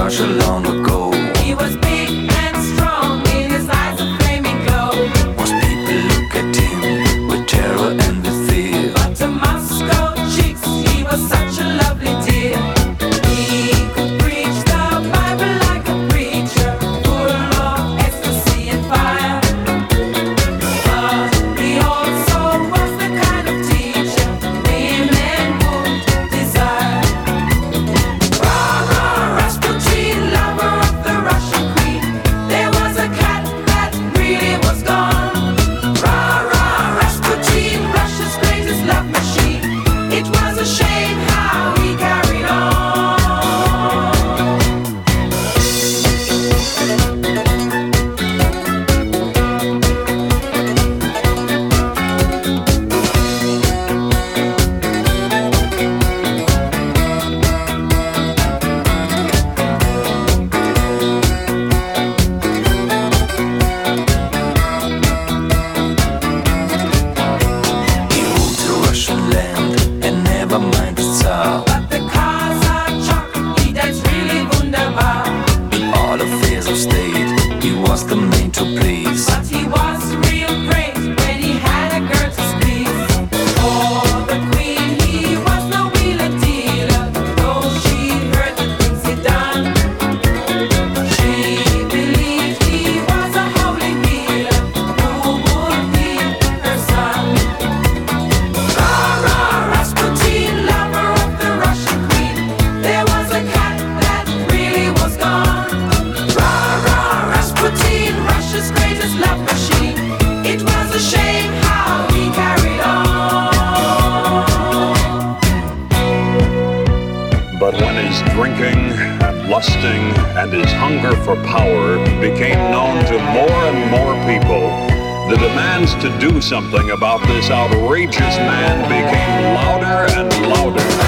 Russia long ago. He was big and strong, in his eyes a flaming glow. Most people look at him with terror and with fear. But to Moscow chicks, he was such a lovely dear. He could preach the Bible like a preacher, full of ecstasy and fire. But he also was the kind of teacher women would desire. Rah-rah, Rasputin, lover of the Russian queen. There was a cat that really was gone. Rah-rah, Rasputin, Russia's greatest love machine. It was a shame how he carried on. He ruled the Russian land and never mind the Tsar. But the Kazachok, he danced really wunderbar. In all affairs of state, he was the man to please. But he was real great when he had a girl to squeeze. For the queen, he was no wheeler dealer, though she heard the things he'd done. She believed he was a holy healer who would heal her son. Rah-rah, Rasputin, lover of the Russian queen. There was a cat that really was gone. Rah-rah, Rasputin, Russia's greatest love machine. It was a shame how he carried on. But when his drinking and lusting and his hunger for power became known to more and more people, the demands to do something about this outrageous man became louder and louder.